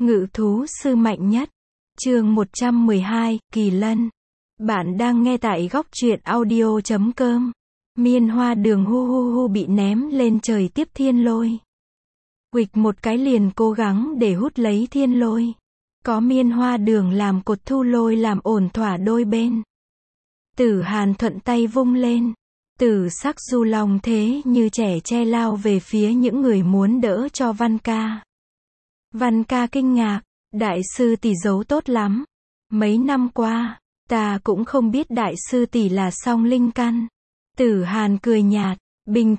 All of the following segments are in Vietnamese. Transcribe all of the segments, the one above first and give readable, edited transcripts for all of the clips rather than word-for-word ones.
Ngự thú sư mạnh nhất. Chương 112, Kỳ Lân. Bạn đang nghe tại góc truyện audio.com. Miên hoa đường hu hu hu bị ném lên trời tiếp thiên lôi. Huỵch một cái liền cố gắng để hút lấy thiên lôi. Có miên hoa đường làm cột thu lôi làm ổn thỏa đôi bên. Tử Hàn thuận tay vung lên. Tử sắc du long thế như trẻ tre lao về phía những người muốn đỡ cho Văn Ca. Văn Ca kinh ngạc, đại sư tỷ giấu tốt lắm. Mấy năm qua, ta cũng không biết đại sư tỷ là song linh căn. Tử Hàn cười nhạt, bình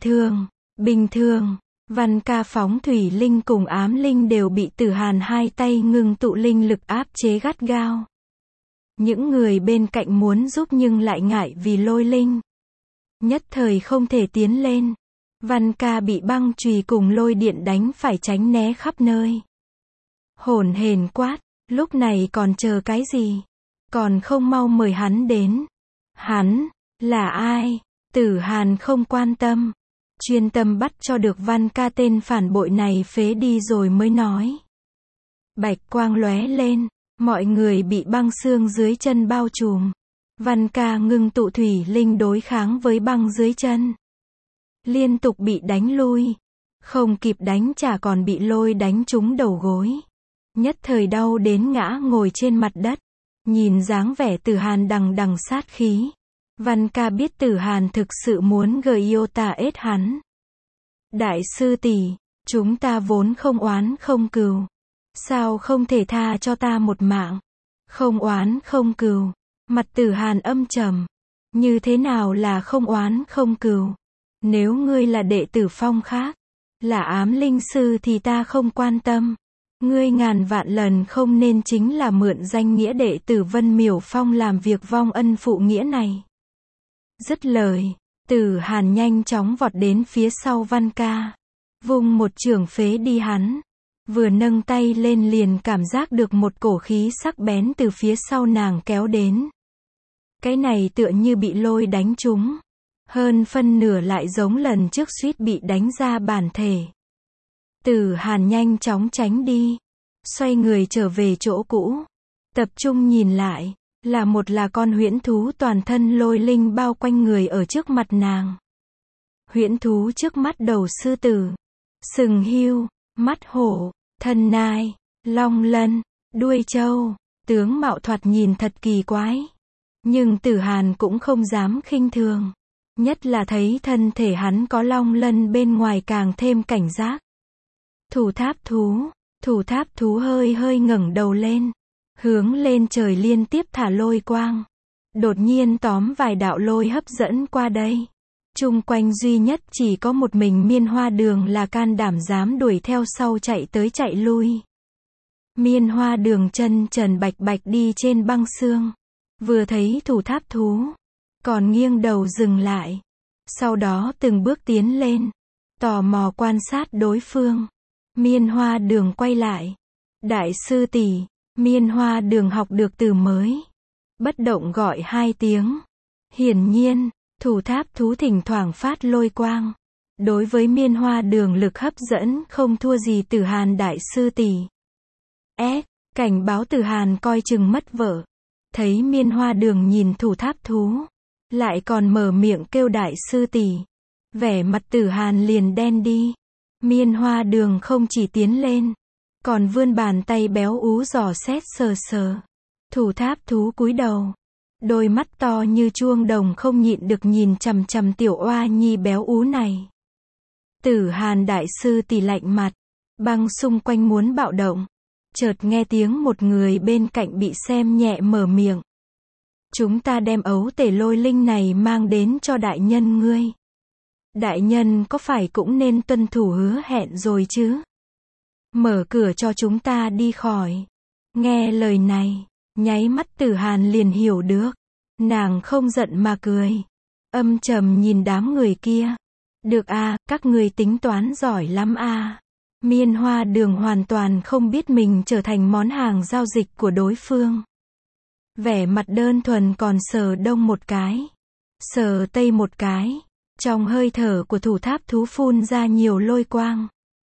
thường. Văn Ca phóng thủy linh cùng ám linh đều bị Tử Hàn hai tay ngưng tụ linh lực áp chế gắt gao. Những người bên cạnh muốn giúp nhưng lại ngại vì lôi linh. Nhất thời không thể tiến lên. Văn Ca bị băng chùy cùng lôi điện đánh phải tránh né khắp nơi. Hổn hển quát, lúc này còn chờ cái gì? Còn không mau mời hắn đến. Hắn, là ai? Tử Hàn không quan tâm. Chuyên tâm bắt cho được Văn Ca tên phản bội này phế đi rồi mới nói. Bạch quang lóe lên, mọi người bị băng xương dưới chân bao trùm. Văn Ca ngưng tụ thủy linh đối kháng với băng dưới chân. Liên tục bị đánh lui. Không kịp đánh trả còn bị lôi đánh trúng đầu gối. Nhất thời đau đến ngã ngồi trên mặt đất. Nhìn dáng vẻ Tử Hàn đằng đằng sát khí. Văn Ca biết Tử Hàn thực sự muốn gây yêu tà ết hắn. Đại sư tỷ, chúng ta vốn không oán không cừu. Sao không thể tha cho ta một mạng? Không oán không cừu. Mặt Tử Hàn âm trầm. Như thế nào là không oán không cừu? Nếu ngươi là đệ tử Phong khác, là ám linh sư thì ta không quan tâm. Ngươi ngàn vạn lần không nên chính là mượn danh nghĩa đệ tử Vân Miểu Phong làm việc vong ân phụ nghĩa này. Dứt lời, Tử Hàn nhanh chóng vọt đến phía sau Văn Ca. Vung một chưởng phế đi hắn. Vừa nâng tay lên liền cảm giác được một cổ khí sắc bén từ phía sau nàng kéo đến. Cái này tựa như bị lôi đánh trúng. Hơn phân nửa lại giống lần trước suýt bị đánh ra bản thể. Tử Hàn nhanh chóng tránh đi. Xoay người trở về chỗ cũ. Tập trung nhìn lại. Là con huyễn thú toàn thân lôi linh bao quanh người ở trước mặt nàng. Huyễn thú trước mắt đầu sư tử. Sừng hươu, mắt hổ, thân nai, long lân, đuôi trâu. Tướng mạo thoạt nhìn thật kỳ quái. Nhưng Tử Hàn cũng không dám khinh thường. Nhất là thấy thân thể hắn có long lân bên ngoài càng thêm cảnh giác. Thủ tháp thú hơi ngẩng đầu lên. Hướng lên trời liên tiếp thả lôi quang. Đột nhiên tóm vài đạo lôi hấp dẫn qua đây. Chung quanh duy nhất chỉ có một mình miên hoa đường là can đảm dám đuổi theo sau chạy tới chạy lui. Miên hoa đường chân trần bạch bạch đi trên băng xương. Vừa thấy thủ tháp thú. Còn nghiêng đầu dừng lại. Sau đó từng bước tiến lên. Tò mò quan sát đối phương. Miên hoa đường quay lại. Đại sư tỷ, miên hoa đường học được từ mới. Bất động gọi hai tiếng. Hiển nhiên, thủ tháp thú thỉnh thoảng phát lôi quang. Đối với miên hoa đường lực hấp dẫn không thua gì Tử Hàn đại sư tỷ. Cảnh báo Tử Hàn coi chừng mất vợ. Thấy miên hoa đường nhìn thủ tháp thú. Lại còn mở miệng kêu đại sư tỷ. Vẻ mặt Tử Hàn liền đen đi. Miên hoa đường không chỉ tiến lên. Còn vươn bàn tay béo ú dò xét sờ. Thủ tháp thú cúi đầu. Đôi mắt to như chuông đồng không nhịn được nhìn chằm chằm tiểu oa nhi béo ú này. Tử Hàn đại sư tỷ lạnh mặt. Băng xung quanh muốn bạo động. Chợt nghe tiếng một người bên cạnh bị xem nhẹ mở miệng. Chúng ta đem ấu tể lôi linh này mang đến cho đại nhân ngươi. Đại nhân có phải cũng nên tuân thủ hứa hẹn rồi chứ? Mở cửa cho chúng ta đi khỏi. Nghe lời này, nháy mắt Tử Hàn liền hiểu được. Nàng không giận mà cười. Âm trầm nhìn đám người kia. Được à, các người tính toán giỏi lắm à. Miên hoa đường hoàn toàn không biết mình trở thành món hàng giao dịch của đối phương. Vẻ mặt đơn thuần còn sờ đông một cái. Sờ tây một cái. Trong hơi thở của thủ tháp thú phun ra nhiều lôi quang.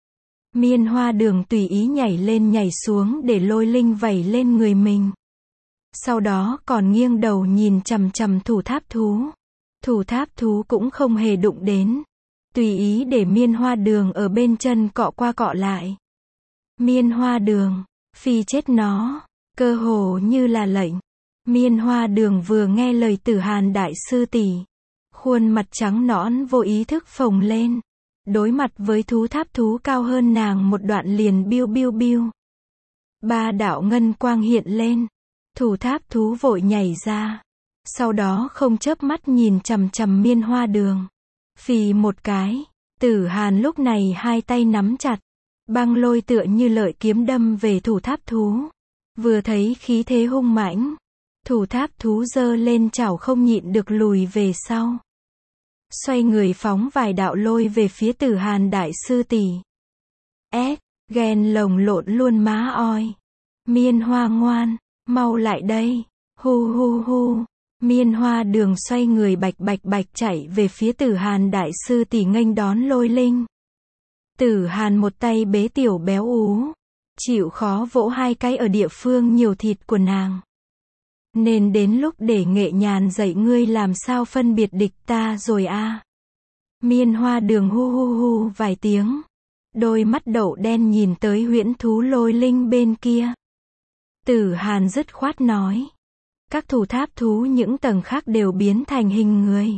Miên Hoa Đường tùy ý nhảy lên nhảy xuống để lôi linh vẩy lên người mình. Sau đó còn nghiêng đầu nhìn chằm chằm thủ tháp thú. Thủ tháp thú cũng không hề đụng đến. Tùy ý để Miên Hoa Đường ở bên chân cọ qua cọ lại. Miên Hoa Đường, phi chết nó, cơ hồ như là lệnh. Miên Hoa Đường vừa nghe lời Tử Hàn đại sư tỷ, khuôn mặt trắng nõn vô ý thức phồng lên. Đối mặt với thú tháp thú cao hơn nàng một đoạn liền biu biu biu. Ba đạo ngân quang hiện lên. Thủ tháp thú vội nhảy ra. Sau đó không chớp mắt nhìn chằm chằm Miên Hoa Đường. Phì một cái. Tử Hàn lúc này hai tay nắm chặt. Băng lôi tựa như lợi kiếm đâm về thủ tháp thú. Vừa thấy khí thế hung mãnh. Thủ tháp thú giơ lên chảo không nhịn được lùi về sau. Xoay người phóng vài đạo lôi về phía Tử Hàn đại sư tỷ. Ghen lồng lộn luôn má oi. Miên Hoa ngoan, mau lại đây. Hu hu hu. Miên Hoa Đường xoay người bạch bạch bạch chạy về phía Tử Hàn đại sư tỷ nghênh đón lôi linh. Tử Hàn một tay bế tiểu béo ú. Chịu khó vỗ hai cái ở địa phương nhiều thịt của nàng. Nên đến lúc để Nghệ Nhàn dạy ngươi làm sao phân biệt địch ta rồi a. Miên Hoa Đường hu hu hu vài tiếng. Đôi mắt đậu đen nhìn tới huyễn thú lôi linh bên kia. Tử Hàn dứt khoát nói. Các thủ tháp thú những tầng khác đều biến thành hình người.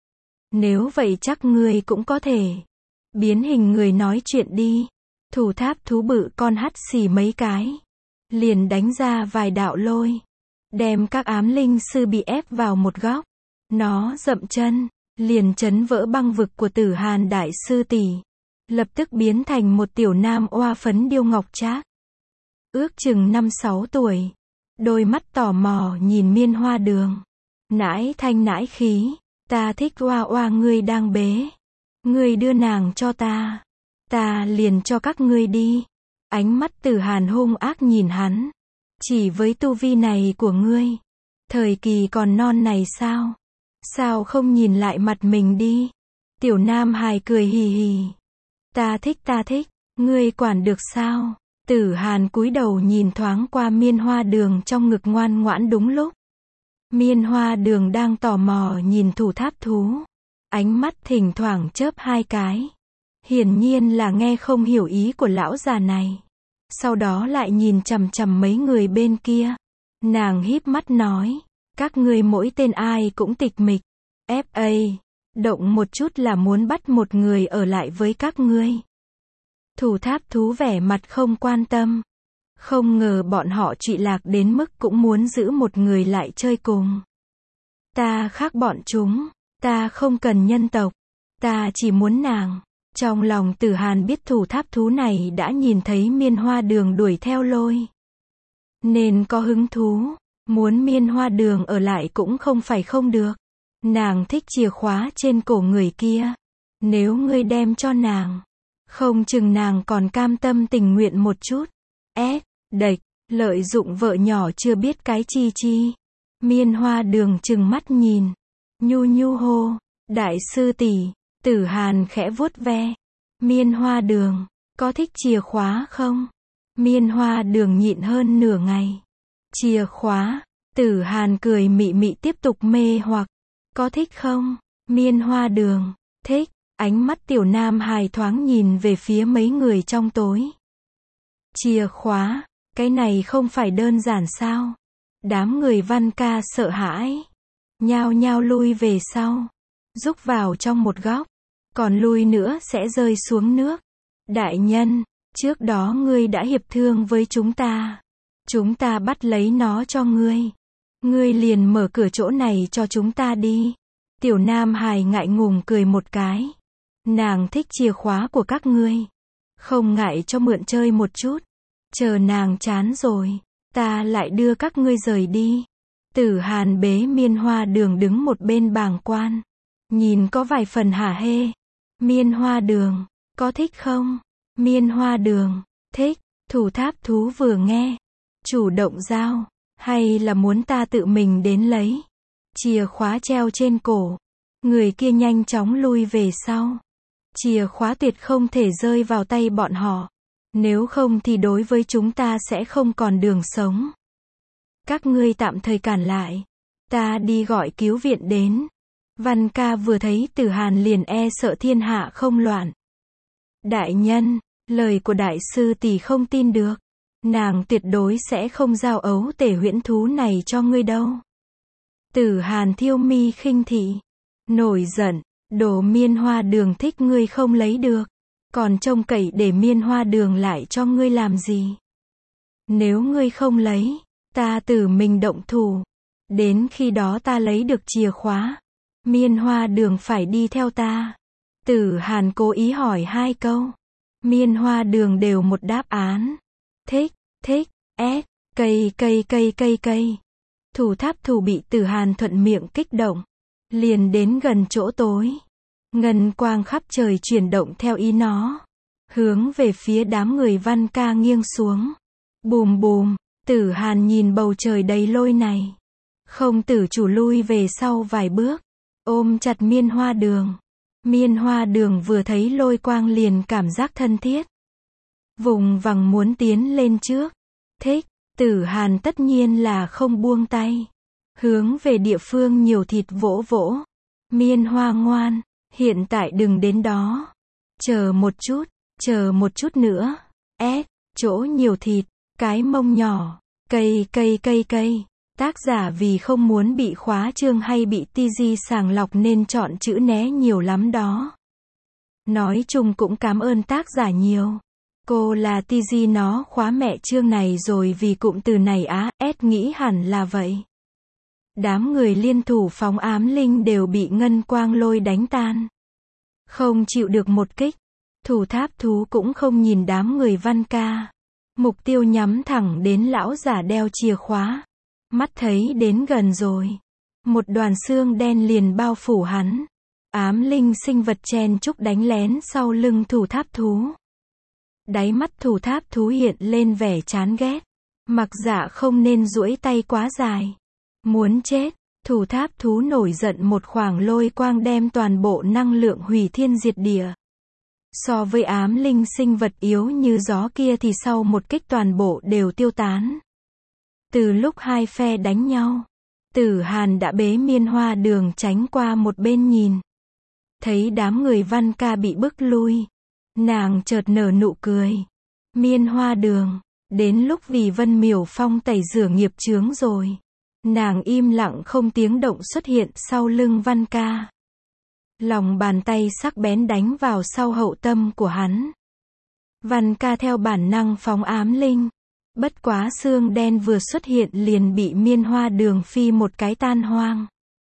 Nếu vậy chắc ngươi cũng có thể. Biến hình người nói chuyện đi. Thủ tháp thú bự con hắt xì mấy cái. Liền đánh ra vài đạo lôi. Đem các ám linh sư bị ép vào một góc. Nó dậm chân. Liền chấn vỡ băng vực của Tử Hàn đại sư tỷ. Lập tức biến thành một tiểu nam oa phấn điêu ngọc trác. Ước chừng 5-6 tuổi. Đôi mắt tò mò nhìn Miên Hoa Đường. Nãi thanh nãi khí. Ta thích oa oa ngươi đang bế. Ngươi đưa nàng cho ta. Ta liền cho các ngươi đi. Ánh mắt Tử Hàn hung ác nhìn hắn. Chỉ với tu vi này của ngươi. Thời kỳ còn non này sao? Sao không nhìn lại mặt mình đi? Tiểu Nam hài cười hì hì. Ta thích. Ngươi quản được sao? Tử Hàn cúi đầu nhìn thoáng qua Miên Hoa Đường trong ngực ngoan ngoãn đúng lúc. Miên Hoa Đường đang tò mò nhìn thủ tháp thú. Ánh mắt thỉnh thoảng chớp hai cái. Hiển nhiên là nghe không hiểu ý của lão già này. Sau đó lại nhìn chằm chằm mấy người bên kia. Nàng híp mắt nói. Các ngươi mỗi tên ai cũng tịch mịch. FA. Động một chút là muốn bắt một người ở lại với các ngươi. Thủ tháp thú vẻ mặt không quan tâm. Không ngờ bọn họ trụy lạc đến mức cũng muốn giữ một người lại chơi cùng. Ta khác bọn chúng. Ta không cần nhân tộc. Ta chỉ muốn nàng. Trong lòng Tử Hàn biết thủ tháp thú này đã nhìn thấy Miên Hoa Đường đuổi theo lôi. Nên có hứng thú. Muốn Miên Hoa Đường ở lại cũng không phải không được. Nàng thích chìa khóa trên cổ người kia. Nếu ngươi đem cho nàng. Không chừng nàng còn cam tâm tình nguyện một chút. Đệch, lợi dụng vợ nhỏ chưa biết cái chi chi. Miên Hoa Đường trừng mắt nhìn. Nhu nhu hô. Đại sư tỷ. Tử Hàn khẽ vuốt ve. Miên Hoa Đường, có thích chìa khóa không? Miên Hoa Đường nhịn hơn nửa ngày. Chìa khóa. Tử Hàn cười mị mị tiếp tục mê hoặc. Có thích không? Miên Hoa Đường, thích. Ánh mắt tiểu nam hài thoáng nhìn về phía mấy người trong tối. Chìa khóa, cái này không phải đơn giản sao? Đám người Văn Ca sợ hãi. Nhao nhao lui về sau. Rúc vào trong một góc. Còn lui nữa sẽ rơi xuống nước. Đại nhân, trước đó ngươi đã hiệp thương với chúng ta. Chúng ta bắt lấy nó cho ngươi. Ngươi liền mở cửa chỗ này cho chúng ta đi. Tiểu Nam hài ngại ngùng cười một cái. Nàng thích chìa khóa của các ngươi. Không ngại cho mượn chơi một chút. Chờ nàng chán rồi, ta lại đưa các ngươi rời đi. Tử Hàn bế Miên Hoa Đường đứng một bên bàng quan. Nhìn có vài phần hả hê. Miên Hoa Đường, có thích không? Miên Hoa Đường, thích. Thủ tháp thú vừa nghe. Chủ động giao. Hay là muốn ta tự mình đến lấy? Chìa khóa treo trên cổ. Người kia nhanh chóng lui về sau. Chìa khóa tuyệt không thể rơi vào tay bọn họ. Nếu không thì đối với chúng ta sẽ không còn đường sống. Các ngươi tạm thời cản lại. Ta đi gọi cứu viện đến. Văn Ca vừa thấy Tử Hàn liền sợ thiên hạ không loạn. Đại nhân, lời của đại sư tỷ không tin được. Nàng tuyệt đối sẽ không giao ấu tể huyễn thú này cho ngươi đâu. Tử Hàn thiêu mi khinh thị. Nổi giận, đồ Miên Hoa Đường thích ngươi không lấy được. Còn trông cậy để Miên Hoa Đường lại cho ngươi làm gì? Nếu ngươi không lấy, ta tự mình động thủ. Đến khi đó ta lấy được chìa khóa. Miên Hoa Đường phải đi theo ta. Tử Hàn cố ý hỏi 2 câu. Miên Hoa Đường đều một đáp án. Thích, cây. Thủ tháp thủ bị Tử Hàn thuận miệng kích động. Liền đến gần chỗ tối. Ngân quang khắp trời chuyển động theo ý nó. Hướng về phía đám người Văn Ca nghiêng xuống. Bùm bùm, Tử Hàn nhìn bầu trời đầy lôi này. Không tử chủ lui về sau vài bước. Ôm chặt Miên Hoa Đường. Miên Hoa Đường vừa thấy lôi quang liền cảm giác thân thiết. Vùng vằng muốn tiến lên trước. Thích, Tử Hàn tất nhiên là không buông tay. Hướng về địa phương nhiều thịt vỗ vỗ. Miên Hoa ngoan, hiện tại đừng đến đó. Chờ một chút nữa. Chỗ nhiều thịt, cái mông nhỏ. Cây. Tác giả vì không muốn bị khóa chương hay bị TG sàng lọc nên chọn chữ né nhiều lắm đó. Nói chung cũng cảm ơn tác giả nhiều. Cô là TG nó khóa mẹ chương này rồi vì cụm từ này nghĩ hẳn là vậy. Đám người liên thủ phóng ám linh đều bị ngân quang lôi đánh tan. Không chịu được một kích. Thủ tháp thú cũng không nhìn đám người Văn Ca. Mục tiêu nhắm thẳng đến lão giả đeo chìa khóa. Mắt thấy đến gần rồi. Một đoàn xương đen liền bao phủ hắn. Ám linh sinh vật chen chúc đánh lén sau lưng thủ tháp thú. Đáy mắt thủ tháp thú hiện lên vẻ chán ghét. Mặc dạ không nên duỗi tay quá dài. Muốn chết, thủ tháp thú nổi giận một khoảng lôi quang đem toàn bộ năng lượng hủy thiên diệt địa. So với ám linh sinh vật yếu như gió kia thì sau một kích toàn bộ đều tiêu tán. Từ lúc hai phe đánh nhau, Tử Hàn đã bế Miên Hoa Đường tránh qua một bên nhìn. Thấy đám người Văn Ca bị bức lui. Nàng chợt nở nụ cười. Miên Hoa Đường, đến lúc vì Vân Miểu Phong tẩy rửa nghiệp chướng rồi. Nàng im lặng không tiếng động xuất hiện sau lưng Văn Ca. Lòng bàn tay sắc bén đánh vào sau hậu tâm của hắn. Văn Ca theo bản năng phóng ám linh. Bất quá xương đen vừa xuất hiện liền bị Miên Hoa Đường phi một cái tan hoang.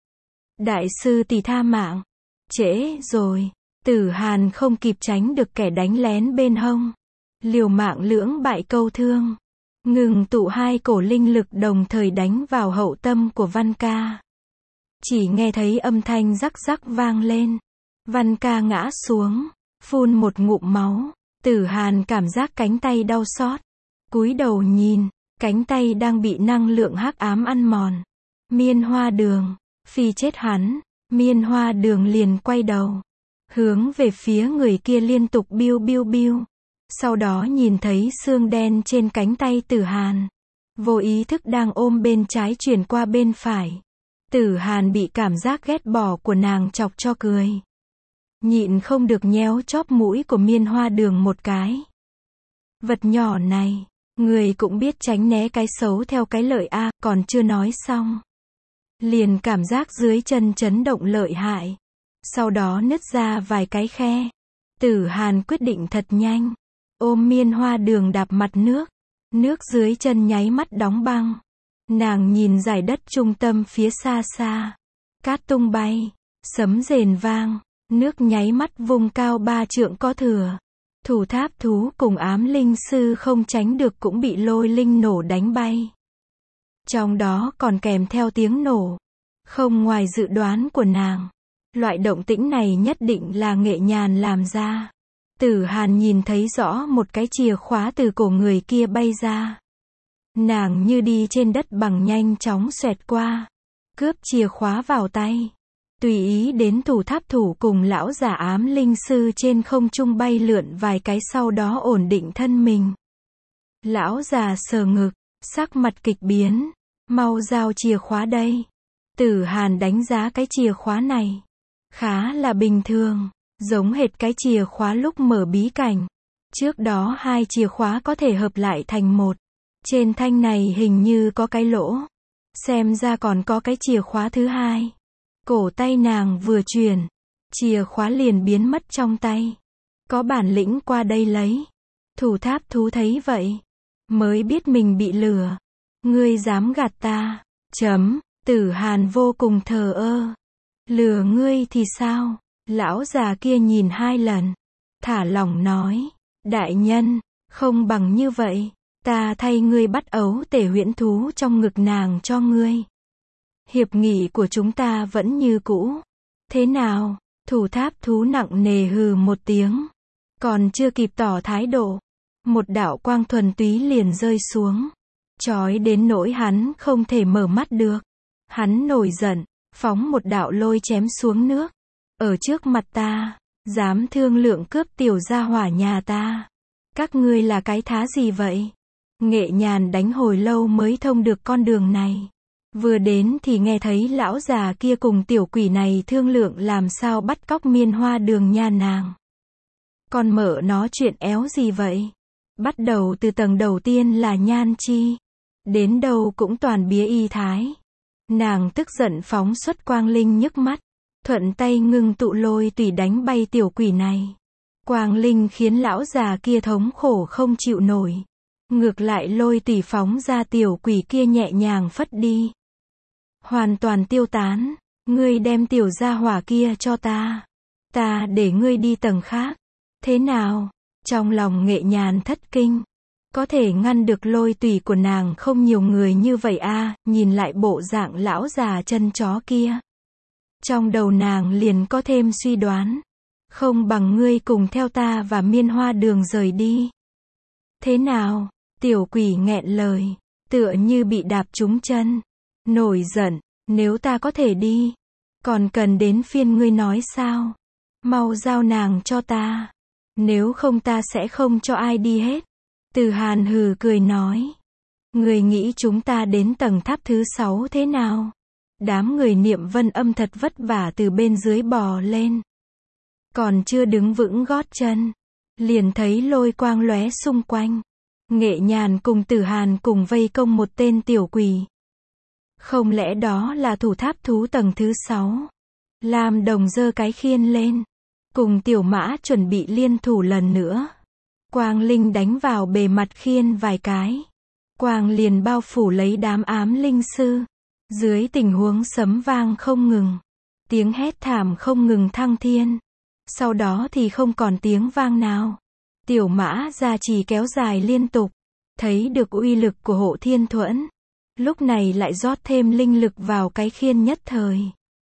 Đại sư tỷ tha mạng. Trễ rồi. Tử Hàn không kịp tránh được kẻ đánh lén bên hông. Liều mạng lưỡng bại câu thương. Ngừng tụ 2 cổ linh lực đồng thời đánh vào hậu tâm của Văn Ca. Chỉ nghe thấy âm thanh rắc rắc vang lên. Văn Ca ngã xuống. Phun một ngụm máu. Tử Hàn cảm giác cánh tay đau xót. Cúi đầu nhìn. Cánh tay đang bị năng lượng hắc ám ăn mòn. Miên Hoa Đường. Phi chết hắn. Miên Hoa Đường liền quay đầu. Hướng về phía người kia liên tục biu. Sau đó nhìn thấy xương đen trên cánh tay Tử Hàn. Vô ý thức đang ôm bên trái chuyển qua bên phải. Tử Hàn bị cảm giác ghét bỏ của nàng chọc cho cười. Nhịn không được nhéo chóp mũi của Miên Hoa Đường một cái. Vật nhỏ này, người cũng biết tránh né cái xấu theo cái lợi còn chưa nói xong. Liền cảm giác dưới chân chấn động lợi hại. Sau đó nứt ra vài cái khe. Tử Hàn quyết định thật nhanh. Ôm Miên Hoa Đường đạp mặt nước. Nước dưới chân nháy mắt đóng băng. Nàng nhìn dải đất trung tâm phía xa xa. Cát tung bay. Sấm rền vang. Nước nháy mắt vùng cao 3 trượng có thừa. Thủ tháp thú cùng ám linh sư không tránh được cũng bị lôi linh nổ đánh bay. Trong đó còn kèm theo tiếng nổ. Không ngoài dự đoán của nàng. Loại động tĩnh này nhất định là nghệ nhàn làm ra. Tử Hàn nhìn thấy rõ một cái chìa khóa từ cổ người kia bay ra. Nàng như đi trên đất bằng nhanh chóng xoẹt qua. Cướp chìa khóa vào tay. tùy ý đến thủ tháp thủ cùng lão giả ám linh sư trên không trung bay lượn vài cái sau đó ổn định thân mình. Lão già sờ ngực, sắc mặt kịch biến, mau giao chìa khóa đây. Tử Hàn đánh giá cái chìa khóa này, khá là bình thường, giống hệt cái chìa khóa lúc mở bí cảnh. Trước đó hai chìa khóa có thể hợp lại thành một. Trên thanh này hình như có cái lỗ. Xem ra còn có cái chìa khóa thứ hai. Cổ tay nàng vừa chuyển, chìa khóa liền biến mất trong tay. Có bản lĩnh qua đây lấy. Thủ tháp thú thấy vậy, mới biết mình bị lừa. Ngươi dám gạt ta? Tử Hàn vô cùng thờ ơ. Lừa ngươi thì sao? Lão già kia nhìn hai lần, thả lỏng nói, đại nhân, không bằng như vậy, ta thay ngươi bắt ấu tể huyễn thú trong ngực nàng cho ngươi. Hiệp nghị của chúng ta vẫn như cũ. Thế nào? Thủ tháp thú nặng nề hừ một tiếng. Còn chưa kịp tỏ thái độ, một đạo quang thuần túy liền rơi xuống. Chói đến nỗi hắn không thể mở mắt được. Hắn nổi giận, phóng một đạo lôi chém xuống nước. Ở trước mặt ta, dám thương lượng cướp tiểu gia hỏa nhà ta. Các ngươi là cái thá gì vậy? Nghệ Nhàn đánh hồi lâu mới thông được con đường này. Vừa đến thì nghe thấy lão già kia cùng tiểu quỷ này thương lượng làm sao bắt cóc Miên Hoa Đường nhà nàng. Con mợ nó chuyện éo gì vậy? Bắt đầu từ tầng đầu tiên là nhan chi. Đến đâu cũng toàn bía y thái. Nàng tức giận phóng xuất quang linh nhức mắt. Thuận tay ngưng tụ lôi tùy đánh bay tiểu quỷ này. Quang linh khiến lão già kia thống khổ không chịu nổi. Ngược lại lôi tùy phóng ra tiểu quỷ kia nhẹ nhàng phất đi. Hoàn toàn tiêu tán. Ngươi đem tiểu gia hỏa kia cho ta. Ta để ngươi đi tầng khác. Thế nào? Trong lòng Nghệ Nhàn thất kinh. Có thể ngăn được lôi tùy của nàng không nhiều người như vậy a. Nhìn lại bộ dạng lão già chân chó kia. Trong đầu nàng liền có thêm suy đoán. Không bằng ngươi cùng theo ta và Miên Hoa Đường rời đi. Thế nào? Tiểu quỷ nghẹn lời. Tựa như bị đạp trúng chân. Nổi giận. Nếu ta có thể đi. Còn cần đến phiên ngươi nói sao? Mau giao nàng cho ta. Nếu không ta sẽ không cho ai đi hết. Tử Hàn hừ cười nói. Người nghĩ chúng ta đến tầng tháp thứ 6 thế nào? Đám người niệm vân âm thật vất vả từ bên dưới bò lên. Còn chưa đứng vững gót chân. Liền thấy lôi quang lóe xung quanh. Nghệ Nhàn cùng Tử Hàn cùng vây công một tên tiểu quỷ. Không lẽ đó là thủ tháp thú tầng thứ 6? Lam Đồng giơ cái khiên lên. Cùng tiểu mã chuẩn bị liên thủ lần nữa. Quang linh đánh vào bề mặt khiên vài cái. Quang liền bao phủ lấy đám ám linh sư. Dưới tình huống sấm vang không ngừng. Tiếng hét thảm không ngừng thăng thiên. Sau đó thì không còn tiếng vang nào. Tiểu mã gia trì kéo dài liên tục. Thấy được uy lực của Hộ Thiên Thuẫn. Lúc này lại rót thêm linh lực vào cái khiên nhất thời.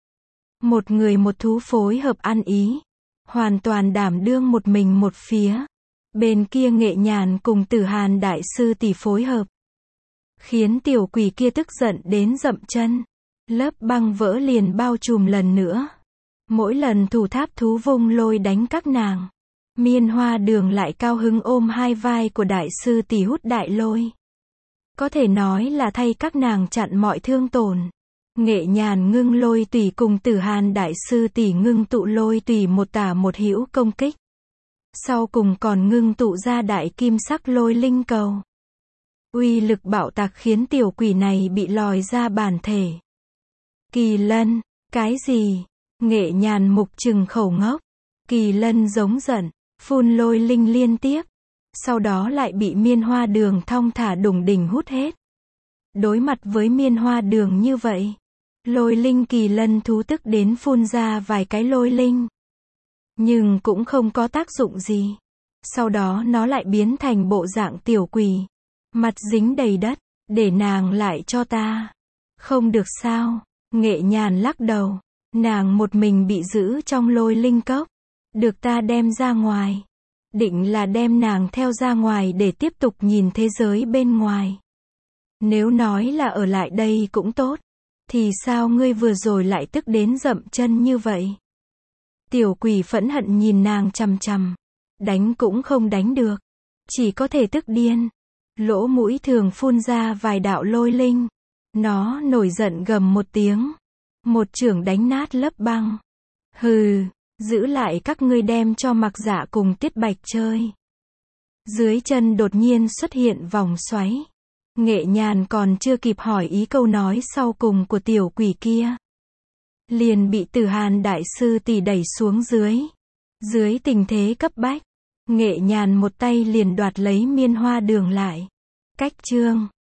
Một người một thú phối hợp ăn ý. Hoàn toàn đảm đương một mình một phía. Bên kia Nghệ Nhàn cùng Tử Hàn đại sư tỷ phối hợp. Khiến tiểu quỷ kia tức giận đến dậm chân. Lớp băng vỡ liền bao trùm lần nữa. Mỗi lần thủ tháp thú vung lôi đánh các nàng. Miên Hoa Đường lại cao hứng ôm hai vai của đại sư tỷ hút đại lôi. Có thể nói là thay các nàng chặn mọi thương tổn. Nghệ Nhàn ngưng lôi tùy cùng Tử Hàn đại sư tỷ ngưng tụ lôi tùy một tả một hữu công kích. Sau cùng còn ngưng tụ ra đại kim sắc lôi linh cầu. Uy lực bạo tạc khiến tiểu quỷ này bị lòi ra bản thể. Kỳ Lân, cái gì? Nghệ Nhàn mục trừng khẩu ngốc. Kỳ Lân giống giận, phun lôi linh liên tiếp. Sau đó lại bị Miên Hoa Đường thong thả đủng đỉnh hút hết. Đối mặt với Miên Hoa Đường như vậy, lôi linh Kỳ Lân thú tức đến phun ra vài cái lôi linh. Nhưng cũng không có tác dụng gì. Sau đó nó lại biến thành bộ dạng tiểu quỷ. Mặt dính đầy đất, để nàng lại cho ta. Không được sao? Nghệ Nhàn lắc đầu. Nàng một mình bị giữ trong lôi linh cốc. Được ta đem ra ngoài. Định là đem nàng theo ra ngoài để tiếp tục nhìn thế giới bên ngoài. Nếu nói là ở lại đây cũng tốt. Thì sao ngươi vừa rồi lại tức đến dậm chân như vậy? Tiểu quỷ phẫn hận nhìn nàng chằm chằm. Đánh cũng không đánh được. Chỉ có thể tức điên. Lỗ mũi thường phun ra vài đạo lôi linh. Nó nổi giận gầm một tiếng. Một chưởng đánh nát lớp băng. Hừ, giữ lại các ngươi đem cho Mặc Dạ cùng Tiết Bạch chơi. Dưới chân đột nhiên xuất hiện vòng xoáy. Nghệ Nhàn còn chưa kịp hỏi ý câu nói sau cùng của tiểu quỷ kia. Liền bị Tử Hàn đại sư tỷ đẩy xuống dưới. Dưới tình thế cấp bách, Nghệ Nhàn một tay liền đoạt lấy Miên Hoa Đường lại. Cách chương